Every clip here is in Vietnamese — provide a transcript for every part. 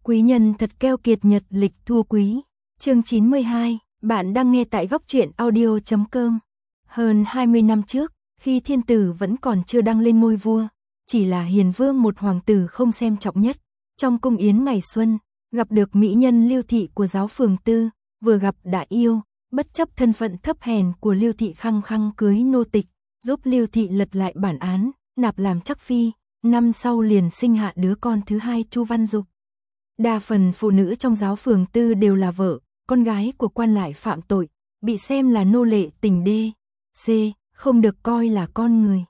Quý nhân thật keo kiệt, nhật lịch thua quý. Chương 92, bạn đang nghe tại góc truyện audio.com. Hơn 20 năm trước, khi thiên tử vẫn còn chưa đăng lên ngôi vua, chỉ là hiền vương một hoàng tử không xem trọng nhất. Trong cung yến ngày xuân, gặp được mỹ nhân Lưu Thị của giáo phường Tư, vừa gặp đã yêu, bất chấp thân phận thấp hèn của Lưu Thị khăng khăng cưới nô tịch, giúp Lưu Thị lật lại bản án, nạp làm chắc phi, năm sau liền sinh hạ đứa con thứ hai Chu Văn Dục. Đa phần phụ nữ trong giáo phường Tư đều là vợ, con gái của quan lại phạm tội, bị xem là nô lệ tình đê, c, không được coi là con người.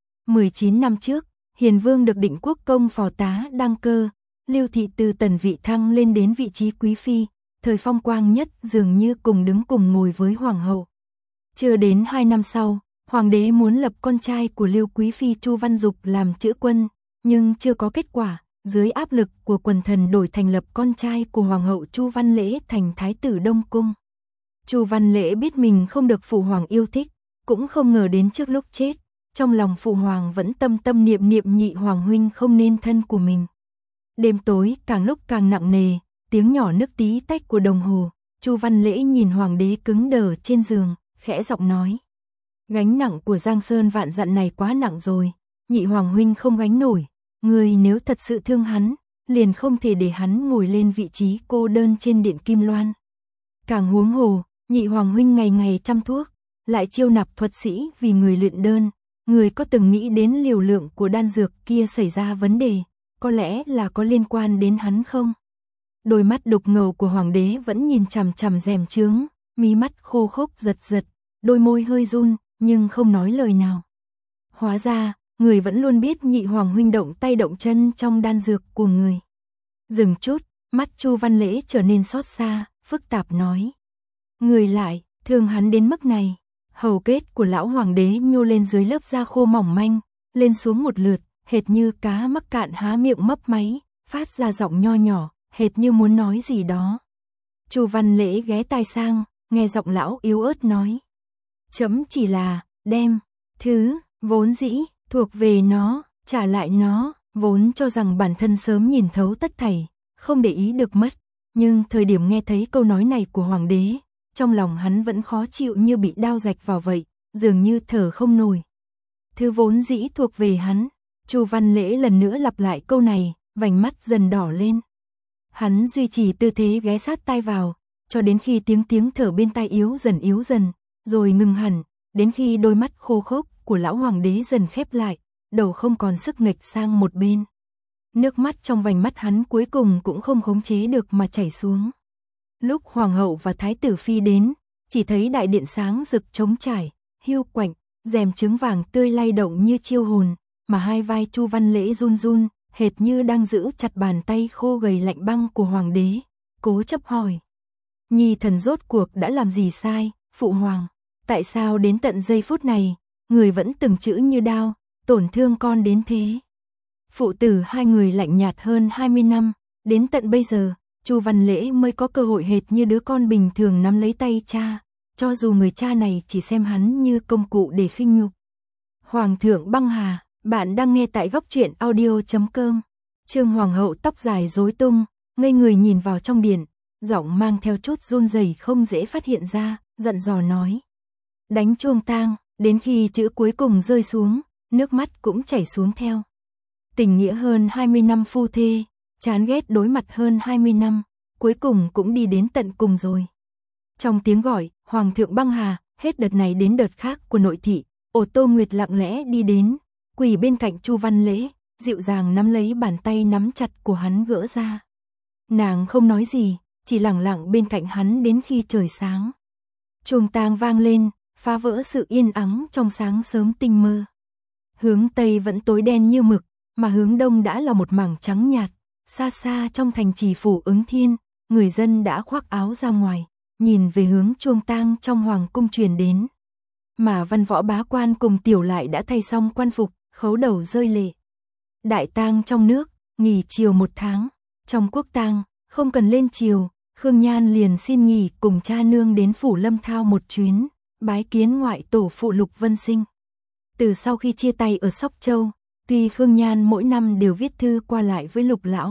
19 năm trước, hiền vương được định quốc công phò tá đăng cơ, Lưu Thị từ tần vị thăng lên đến vị trí quý phi, thời phong quang nhất dường như cùng đứng cùng ngồi với hoàng hậu. Chưa đến 2 năm sau, hoàng đế muốn lập con trai của Lưu quý phi Chu Văn Dục làm chữ quân, nhưng chưa có kết quả. Dưới áp lực của quần thần đổi thành lập con trai của hoàng hậu Chu Văn Lễ thành thái tử Đông Cung. Chu Văn Lễ biết mình không được phụ hoàng yêu thích, cũng không ngờ đến trước lúc chết, trong lòng phụ hoàng vẫn tâm tâm niệm niệm nhị hoàng huynh không nên thân của mình. Đêm tối càng lúc càng nặng nề, tiếng nhỏ nức tí tách của đồng hồ, Chu Văn Lễ nhìn hoàng đế cứng đờ trên giường, khẽ giọng nói: "Gánh nặng của Giang Sơn vạn dặn này quá nặng rồi, nhị hoàng huynh không gánh nổi. Người nếu thật sự thương hắn, liền không thể để hắn ngồi lên vị trí cô đơn trên điện Kim Loan. Càng huống hồ, nhị hoàng huynh ngày ngày chăm thuốc, lại chiêu nạp thuật sĩ vì người luyện đơn, người có từng nghĩ đến liều lượng của đan dược kia xảy ra vấn đề, có lẽ là có liên quan đến hắn không?" Đôi mắt đục ngầu của hoàng đế vẫn nhìn chằm chằm rèm chướng, mí mắt khô khốc giật giật, đôi môi hơi run, nhưng không nói lời nào. Hóa ra, người vẫn luôn biết nhị hoàng huynh động tay động chân trong đan dược của người. Dừng chút, mắt Chu Văn Lễ trở nên xót xa, phức tạp nói: "Người lại, thương hắn đến mức này." Hầu kết của lão hoàng đế nhô lên dưới lớp da khô mỏng manh, lên xuống một lượt, hệt như cá mắc cạn há miệng mấp máy, phát ra giọng nho nhỏ, hệt như muốn nói gì đó. Chu Văn Lễ ghé tai sang, nghe giọng lão yếu ớt nói: "Chấm chỉ là đem thứ vốn dĩ thuộc về nó, trả lại nó." Vốn cho rằng bản thân sớm nhìn thấu tất thảy, không để ý được mất, nhưng thời điểm nghe thấy câu nói này của hoàng đế, trong lòng hắn vẫn khó chịu như bị đao rạch vào vậy, dường như thở không nổi. Thứ vốn dĩ thuộc về hắn. Chu Văn Lễ lần nữa lặp lại câu này, vành mắt dần đỏ lên. Hắn duy trì tư thế ghé sát tai vào, cho đến khi tiếng thở bên tai yếu dần, rồi ngừng hẳn, đến khi đôi mắt khô khốc của lão hoàng đế dần khép lại, đầu không còn sức nghịch sang một bên. Nước mắt trong vành mắt hắn cuối cùng cũng không khống chế được mà chảy xuống. Lúc hoàng hậu và thái tử phi đến, chỉ thấy đại điện sáng rực trống trải, hiu quạnh, rèm trứng vàng tươi lay động như chiêu hồn, mà hai vai Chu Văn Lễ run run, hệt như đang giữ chặt bàn tay khô gầy lạnh băng của hoàng đế, cố chấp hỏi: "Nhi thần rốt cuộc đã làm gì sai, phụ hoàng? Tại sao đến tận giây phút này, người vẫn từng chữ như đao, tổn thương con đến thế?" Phụ tử hai người lạnh nhạt hơn 20 năm, đến tận bây giờ, Chu Văn Lễ mới có cơ hội hệt như đứa con bình thường nắm lấy tay cha, cho dù người cha này chỉ xem hắn như công cụ để khinh nhục. Hoàng thượng băng hà, bạn đang nghe tại góc truyện audio.com. Trương hoàng hậu tóc dài rối tung, ngây người nhìn vào trong điện, giọng mang theo chút run rẩy không dễ phát hiện ra, dặn dò nói: "Đánh chuông tang." Đến khi chữ cuối cùng rơi xuống, nước mắt cũng chảy xuống theo. Tình nghĩa hơn 20 năm phu thê, chán ghét đối mặt hơn 20 năm, cuối cùng cũng đi đến tận cùng rồi. Trong tiếng gọi, Hoàng thượng băng hà, hết đợt này đến đợt khác của nội thị, Ô Tô Nguyệt lặng lẽ đi đến, quỳ bên cạnh Chu Văn Lễ, dịu dàng nắm lấy bàn tay nắm chặt của hắn gỡ ra. Nàng không nói gì, chỉ lặng lặng bên cạnh hắn đến khi trời sáng. Chuông tang vang lên, phá vỡ sự yên ắng trong sáng sớm tinh mơ. Hướng Tây vẫn tối đen như mực, mà hướng Đông đã là một mảng trắng nhạt. Xa xa trong thành trì phủ Ứng Thiên, người dân đã khoác áo ra ngoài, nhìn về hướng chuông tang trong hoàng cung truyền đến. Mà văn võ bá quan cùng tiểu lại đã thay xong quan phục, khấu đầu rơi lệ. Đại tang trong nước, nghỉ chiều 1 tháng. Trong quốc tang, không cần lên triều, Khương Nhan liền xin nghỉ cùng cha nương đến phủ Lâm Thao một chuyến, bái kiến ngoại tổ phụ Lục Vân Sinh. Từ sau khi chia tay ở Sóc Châu, tuy Khương Nhan mỗi năm đều viết thư qua lại với Lục lão,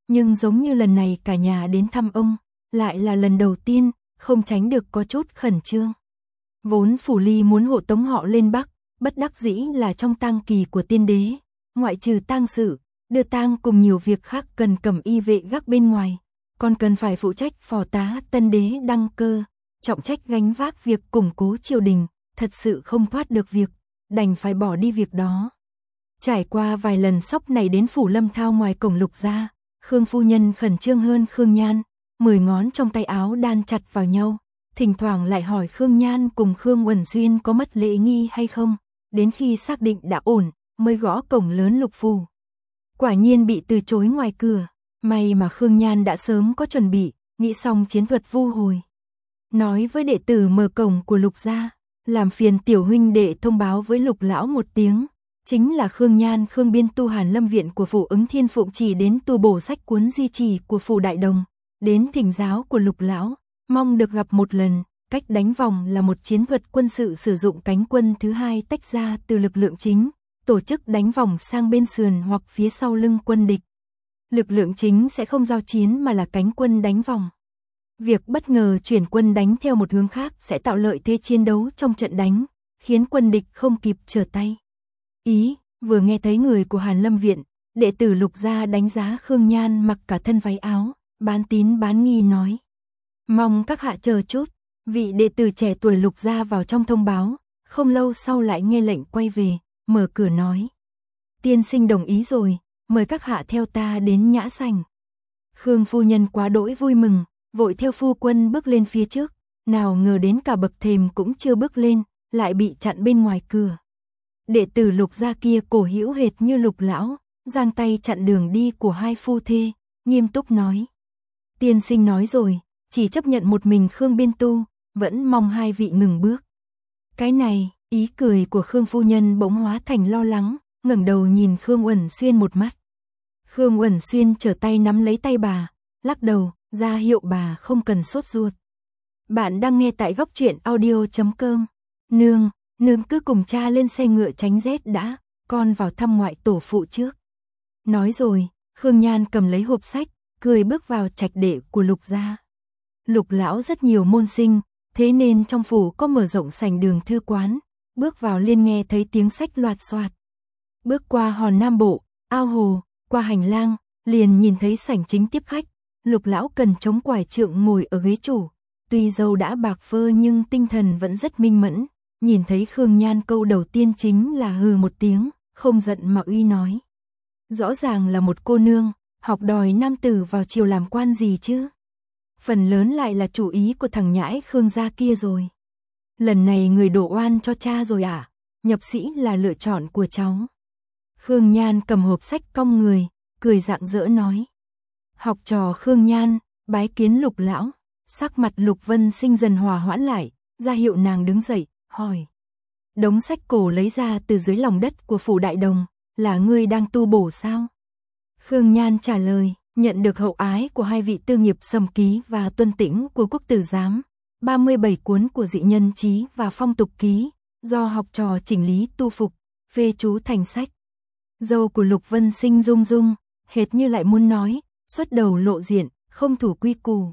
nhưng giống như lần này cả nhà đến thăm ông, lại là lần đầu tiên, không tránh được có chút khẩn trương. Vốn Phủ Ly muốn hộ tống họ lên Bắc, bất đắc dĩ là trong tang kỳ của tiên đế, ngoại trừ tang sự, đưa tang cùng nhiều việc khác cần cầm y vệ gác bên ngoài, còn cần phải phụ trách phò tá tân đế đăng cơ, trọng trách gánh vác việc củng cố triều đình, thật sự không thoát được việc, đành phải bỏ đi việc đó. Trải qua vài lần sóc này đến Phủ Lâm Thao ngoài cổng Lục gia, Khương phu nhân khẩn trương hơn Khương Nhan, 10 ngón trong tay áo đan chặt vào nhau, thỉnh thoảng lại hỏi Khương Nhan cùng Khương Uẩn Xuyên có mất lễ nghi hay không, đến khi xác định đã ổn, mới gõ cổng lớn Lục phủ. Quả nhiên bị từ chối ngoài cửa, may mà Khương Nhan đã sớm có chuẩn bị, nghĩ xong chiến thuật vu hồi. Nói với đệ tử mở cổng của Lục gia, làm phiền tiểu huynh đệ thông báo với Lục lão một tiếng, chính là Khương Nhan Khương biên tu Hàn Lâm viện của Phủ Ứng Thiên Phụng chỉ đến tu bổ sách cuốn di chỉ của Phủ Đại Đồng, đến thỉnh giáo của Lục lão, mong được gặp một lần. Cách đánh vòng là một chiến thuật quân sự sử dụng cánh quân thứ hai tách ra từ lực lượng chính, tổ chức đánh vòng sang bên sườn hoặc phía sau lưng quân địch. Lực lượng chính sẽ không giao chiến mà là cánh quân đánh vòng. Việc bất ngờ chuyển quân đánh theo một hướng khác sẽ tạo lợi thế chiến đấu trong trận đánh, khiến quân địch không kịp trở tay. Vừa nghe thấy người của Hàn Lâm viện, đệ tử Lục gia đánh giá Khương Nhan mặc cả thân váy áo, bán tín bán nghi nói: "Mong các hạ chờ chút." Vị đệ tử trẻ tuổi Lục gia vào trong thông báo, không lâu sau lại nghe lệnh quay về, mở cửa nói: "Tiên sinh đồng ý rồi, mời các hạ theo ta đến nhã sảnh." Khương phu nhân quá đỗi vui mừng, vội theo phu quân bước lên phía trước, nào ngờ đến cả bậc thềm cũng chưa bước lên, lại bị chặn bên ngoài cửa. Đệ tử Lục gia kia cổ hữu hệt như Lục lão, giang tay chặn đường đi của hai phu thê, nghiêm túc nói: "Tiên sinh nói rồi, chỉ chấp nhận một mình Khương biên tu, vẫn mong hai vị ngừng bước." Cái này, ý cười của Khương phu nhân bỗng hóa thành lo lắng, ngẩng đầu nhìn Khương Uẩn Xuyên một mắt. Khương Uẩn Xuyên trở tay nắm lấy tay bà, lắc đầu, ra hiệu bà không cần sốt ruột. Bạn đang nghe tại góc truyện audio.com. Nương cứ cùng cha lên xe ngựa tránh rét đã, con vào thăm ngoại tổ phụ trước. Nói rồi, Khương Nhan cầm lấy hộp sách, cười bước vào trạch đệ của Lục gia. Lục lão rất nhiều môn sinh, thế nên trong phủ có mở rộng sảnh đường thư quán, bước vào liền nghe thấy tiếng sách loạt xoạt. Bước qua hòn Nam Bộ, ao hồ, qua hành lang, liền nhìn thấy sảnh chính tiếp khách. Lục lão cần chống quải trượng ngồi ở ghế chủ, tuy râu đã bạc phơ nhưng tinh thần vẫn rất minh mẫn. Nhìn thấy Khương Nhan câu đầu tiên chính là hừ một tiếng, không giận mà uy nói: "Rõ ràng là một cô nương, học đòi nam tử vào triều làm quan gì chứ? Phần lớn lại là chủ ý của thằng nhãi Khương gia kia rồi. Lần này người đổ oan cho cha rồi à? Nhập sĩ là lựa chọn của cháu." Khương Nhan cầm hộp sách cong người, cười rạng rỡ nói: "Học trò Khương Nhan, bái kiến Lục lão." Sắc mặt Lục Vân Sinh dần hòa hoãn lại, ra hiệu nàng đứng dậy, hỏi: "Đống sách cổ lấy ra từ dưới lòng đất của Phủ Đại Đồng, là ngươi đang tu bổ sao?" Khương Nhan trả lời: "Nhận được hậu ái của hai vị tư nghiệp Sầm Ký và Tuân Tĩnh của Quốc tử giám, 37 cuốn của Dị Nhân Chí và Phong Tục Ký, do học trò chỉnh lý tu phục, phê chú thành sách." Dâu của Lục Vân Sinh rung rung, hệt như lại muốn nói, xuất đầu lộ diện, không thủ quy củ.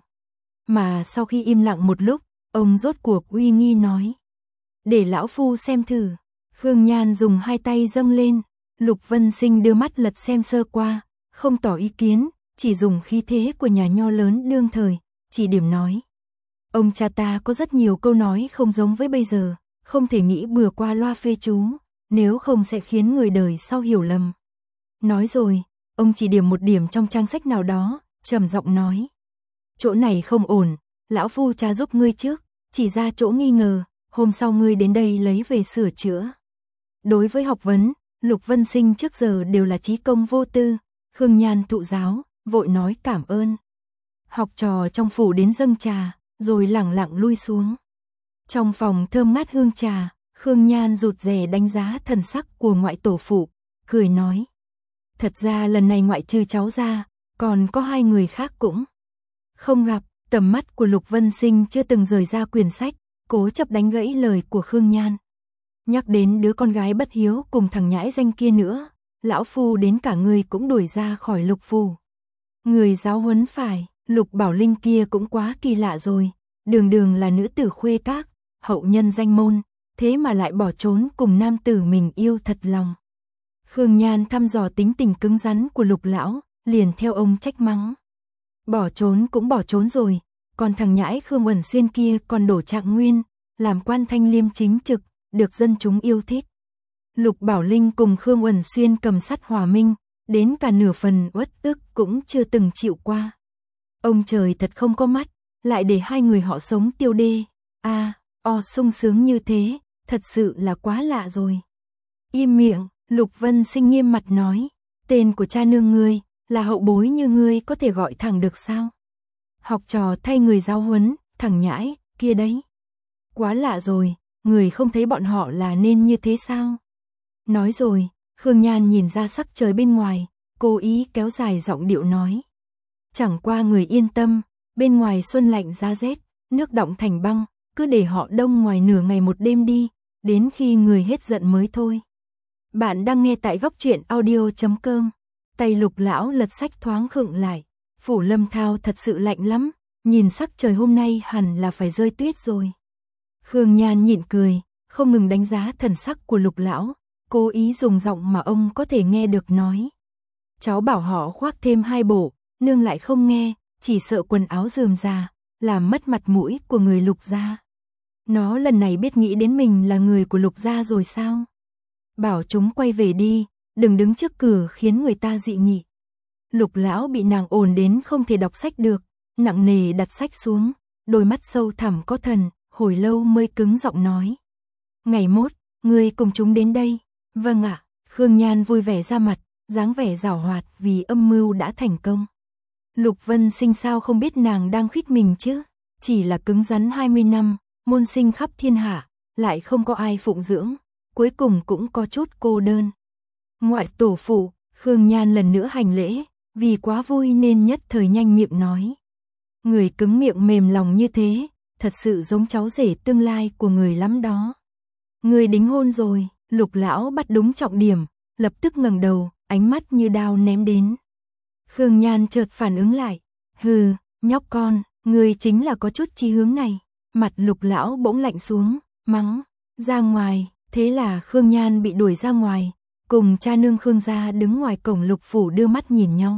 Mà sau khi im lặng một lúc, ông rốt cuộc uy nghi nói: "Để lão phu xem thử." Khương Nhan dùng hai tay dâng lên, Lục Vân Sinh đưa mắt lật xem sơ qua, không tỏ ý kiến, chỉ dùng khí thế của nhà nho lớn đương thời, chỉ điểm nói: "Ông cha ta có rất nhiều câu nói không giống với bây giờ, không thể nghĩ bừa qua loa phê chú, nếu không sẽ khiến người đời sau hiểu lầm." Nói rồi, ông chỉ điểm một điểm trong trang sách nào đó, trầm giọng nói: "Chỗ này không ổn, lão phu cha giúp ngươi trước, chỉ ra chỗ nghi ngờ, hôm sau ngươi đến đây lấy về sửa chữa." Đối với học vấn, Lục Vân Sinh trước giờ đều là chí công vô tư. Khương Nhan thụ giáo, vội nói cảm ơn. Học trò trong phủ đến dâng trà, rồi lẳng lặng lui xuống. Trong phòng thơm ngát hương trà, Khương Nhan rụt rè đánh giá thần sắc của ngoại tổ phụ, cười nói: "Thật ra lần này ngoại trừ cháu ra, còn có hai người khác cũng không gặp." Tầm mắt của Lục Vân Sinh chưa từng rời ra quyển sách, cố chấp đánh gãy lời của Khương Nhan. "Nhắc đến đứa con gái bất hiếu cùng thằng nhãi danh kia nữa, lão phu đến cả người cũng đuổi ra khỏi Lục phủ." Người giáo huấn phải, Lục Bảo Linh kia cũng quá kỳ lạ rồi, đường đường là nữ tử khuê các, hậu nhân danh môn, thế mà lại bỏ trốn cùng nam tử mình yêu thật lòng. Khương Nhan thăm dò tính tình cứng rắn của Lục lão, liền theo ông trách mắng. Bỏ trốn cũng bỏ trốn rồi, còn thằng nhãi Khương Uẩn Xuyên kia còn đổ trạng nguyên, làm quan thanh liêm chính trực, được dân chúng yêu thích. Lục Bảo Linh cùng Khương Uẩn Xuyên cầm sắt hòa minh, đến cả nửa phần uất ức cũng chưa từng chịu qua. Ông trời thật không có mắt, lại để hai người họ sống tiêu đê, sung sướng như thế, thật sự là quá lạ rồi. Im miệng, Lục Vân Sinh nghiêm mặt nói, tên của cha nương ngươi, là hậu bối như ngươi có thể gọi thẳng được sao? Học trò thay người giáo huấn, thằng nhãi, kia đấy. Quá lạ rồi, người không thấy bọn họ là nên như thế sao? Nói rồi, Khương Nhan nhìn ra sắc trời bên ngoài, cố ý kéo dài giọng điệu nói. Chẳng qua người yên tâm, bên ngoài xuân lạnh giá rét, nước đọng thành băng, cứ để họ đông ngoài nửa ngày một đêm đi, đến khi người hết giận mới thôi. Bạn đang nghe tại góc truyện audio.com. Tay Lục lão lật sách thoáng khựng lại, phủ Lâm Thao thật sự lạnh lắm, nhìn sắc trời hôm nay hẳn là phải rơi tuyết rồi. Khương Nhan nhịn cười, không ngừng đánh giá thần sắc của Lục lão, cố ý dùng giọng mà ông có thể nghe được nói. Cháu bảo họ khoác thêm 2 bộ, nương lại không nghe, chỉ sợ quần áo rườm rà, làm mất mặt mũi của người Lục gia. Nó lần này biết nghĩ đến mình là người của Lục gia rồi sao? Bảo chúng quay về đi, đừng đứng trước cửa khiến người ta dị nghị. Lục lão bị nàng ồn đến không thể đọc sách được, nặng nề đặt sách xuống, đôi mắt sâu thẳm có thần, hồi lâu mới cứng giọng nói. Ngày mốt, ngươi cùng chúng đến đây. Vâng ạ, Khương Nhan vui vẻ ra mặt, dáng vẻ giảo hoạt vì âm mưu đã thành công. Lục Vân Sinh sao không biết nàng đang khích mình chứ, chỉ là cứng rắn 20 năm, môn sinh khắp thiên hạ, lại không có ai phụng dưỡng, cuối cùng cũng có chút cô đơn. Ngoại tổ phụ, Khương Nhan lần nữa hành lễ, vì quá vui nên nhất thời nhanh miệng nói. Người cứng miệng mềm lòng như thế, thật sự giống cháu rể tương lai của người lắm đó. Người đính hôn rồi, Lục lão bắt đúng trọng điểm, lập tức ngẩng đầu, ánh mắt như đao ném đến. Khương Nhan chợt phản ứng lại, hừ, nhóc con, người chính là có chút chí hướng này. Mặt Lục lão bỗng lạnh xuống, mắng, ra ngoài, thế là Khương Nhan bị đuổi ra ngoài, cùng cha nương Khương gia đứng ngoài cổng Lục phủ đưa mắt nhìn nhau.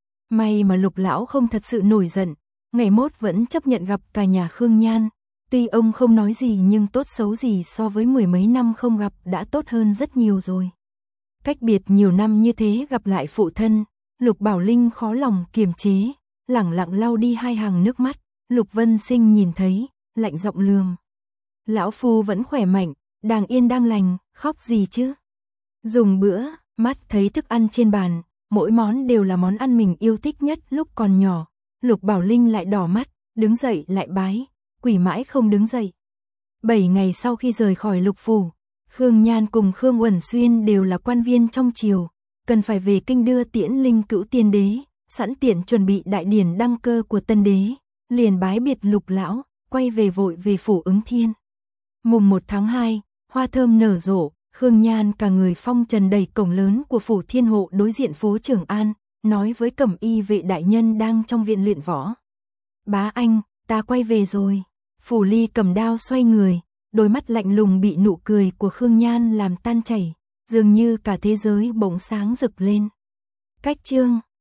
May mà Lục lão không thật sự nổi giận, ngày mốt vẫn chấp nhận gặp cả nhà Khương Nhan, tuy ông không nói gì nhưng tốt xấu gì so với 10 mấy năm không gặp đã tốt hơn rất nhiều rồi. Cách biệt nhiều năm như thế gặp lại phụ thân, Lục Bảo Linh khó lòng kiềm chế, lẳng lặng lau đi 2 hàng nước mắt. Lục Vân Sinh nhìn thấy, lạnh giọng lườm. Lão phu vẫn khỏe mạnh, đang yên đang lành, khóc gì chứ? Dùng bữa, mắt thấy thức ăn trên bàn, mỗi món đều là món ăn mình yêu thích nhất lúc còn nhỏ. Lục Bảo Linh lại đỏ mắt, đứng dậy lại bái, quỳ mãi không đứng dậy. 7 ngày sau khi rời khỏi Lục phủ, Khương Nhan cùng Khương Uẩn Xuyên đều là quan viên trong triều, cần phải về kinh đưa tiễn Linh Cữu Tiên đế, sẵn tiện chuẩn bị đại điển đăng cơ của tân đế, liền bái biệt Lục lão, quay về vội về phủ Ứng Thiên. Mùng 1 tháng 2, hoa thơm nở rộ, Khương Nhan cả người phong trần đầy cổng lớn của phủ Thiên Hộ đối diện phố Trường An, nói với cẩm y vệ đại nhân đang trong viện luyện võ. Bá anh, ta quay về rồi. Phủ Ly cầm đao xoay người, đôi mắt lạnh lùng bị nụ cười của Khương Nhan làm tan chảy, dường như cả thế giới bỗng sáng rực lên. Cách chương